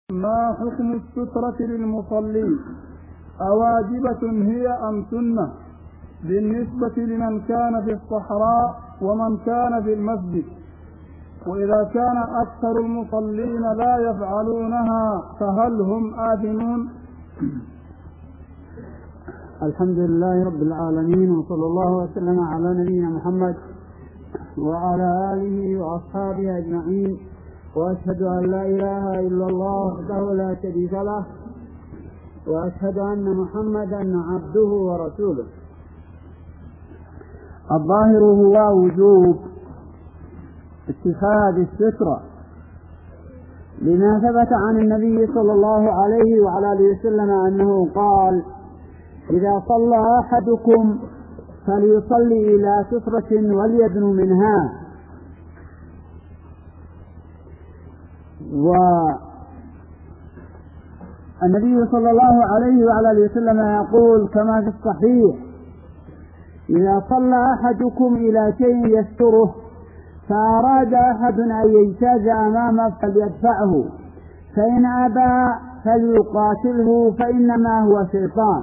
ما حكم السترة للمصلين؟ أواجبة هي أم سنة بالنسبة لمن كان في الصحراء ومن كان في المسجد؟ وإذا كان أكثر المصلين لا يفعلونها فهل هم آثمون؟ الحمد لله رب العالمين، وصلى الله وسلم على نبينا محمد وعلى آله وأصحابه أجمعين، وأشهد أن لا إله إلا الله وحده لا شريك له، وأشهد أن محمدا عبده ورسوله. الظاهر هو وجوب اتخاذ السترة لما ثبت عن النبي صلى الله عليه وعلى آله وسلم أنه قال: إذا صلى أحدكم فليصلي إلى سترة وليدن منها. والنبي صلى الله عليه وعلى آله وسلم يقول كما في الصحيح: إذا صلى أحدكم إلى شيء يستره فأراد أحد أن يجتاز أمامه فليدفعه، فإن أبى فليقاتله فإنما هو شيطان.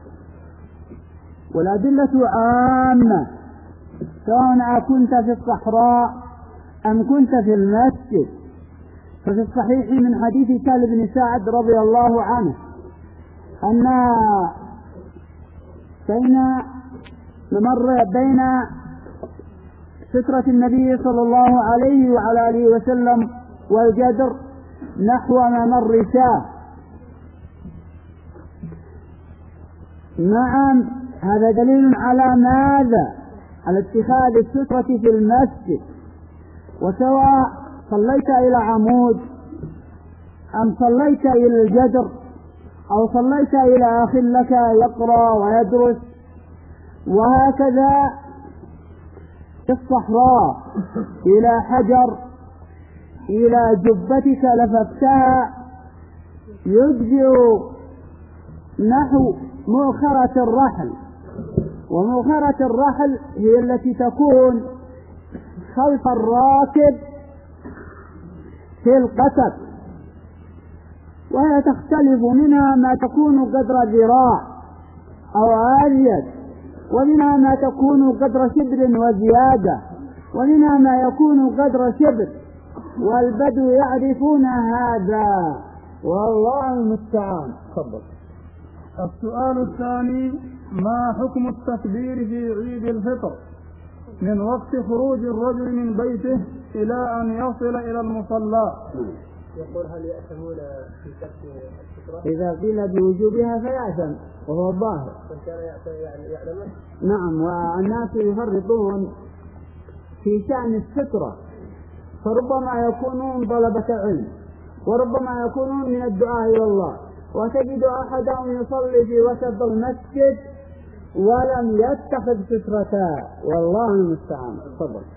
والأدلة عامة سواء كنت في الصحراء أم كنت في المسجد. ففي الصحيح من حديث سهل بن سعد رضي الله عنه أن مر بين سترة النبي صلى الله عليه وعلى آله وسلم والجدر نحو ممر شاه. نعم، هذا دليل على ماذا؟ على اتخاذ السترة في المسجد. وسواء صليت إلى عمود أم صليت إلى الجدر أو صليت إلى أخ لك يقرأ ويدرس، وهكذا في الصحراء إلى حجر إلى جبتك لففتها، يجزئ نحو مؤخرة الرحل. ومؤخرة الرحل هي التي تكون خلف الراكب في القتب، وهي تختلف، منها ما تكون قدر ذراع أو أزيد، ومنها ما تكون قدر شبر وزيادة، ومنها ما يكون قدر شبر، والبدو يعرفون هذا، والله المستعان. تفضل. السؤال الثاني: ما حكم التكبير في عيد الفطر من وقت خروج الرجل من بيته إلى أن يصل إلى المصلى؟ يقول: هل يأثمون في ترك السترة؟ إذا قيل بوجوبها فيأثم، وهو الظاهر. كان يعلمه؟ نعم، والناس يفرطون في شأن السترة، فربما يكونون طلبة علم، وربما يكونون من الدعاء إلى الله، وتجد أحدهم يصلي في وسط المسجد ولم يتخذ سترة، والله المستعان. تفضل.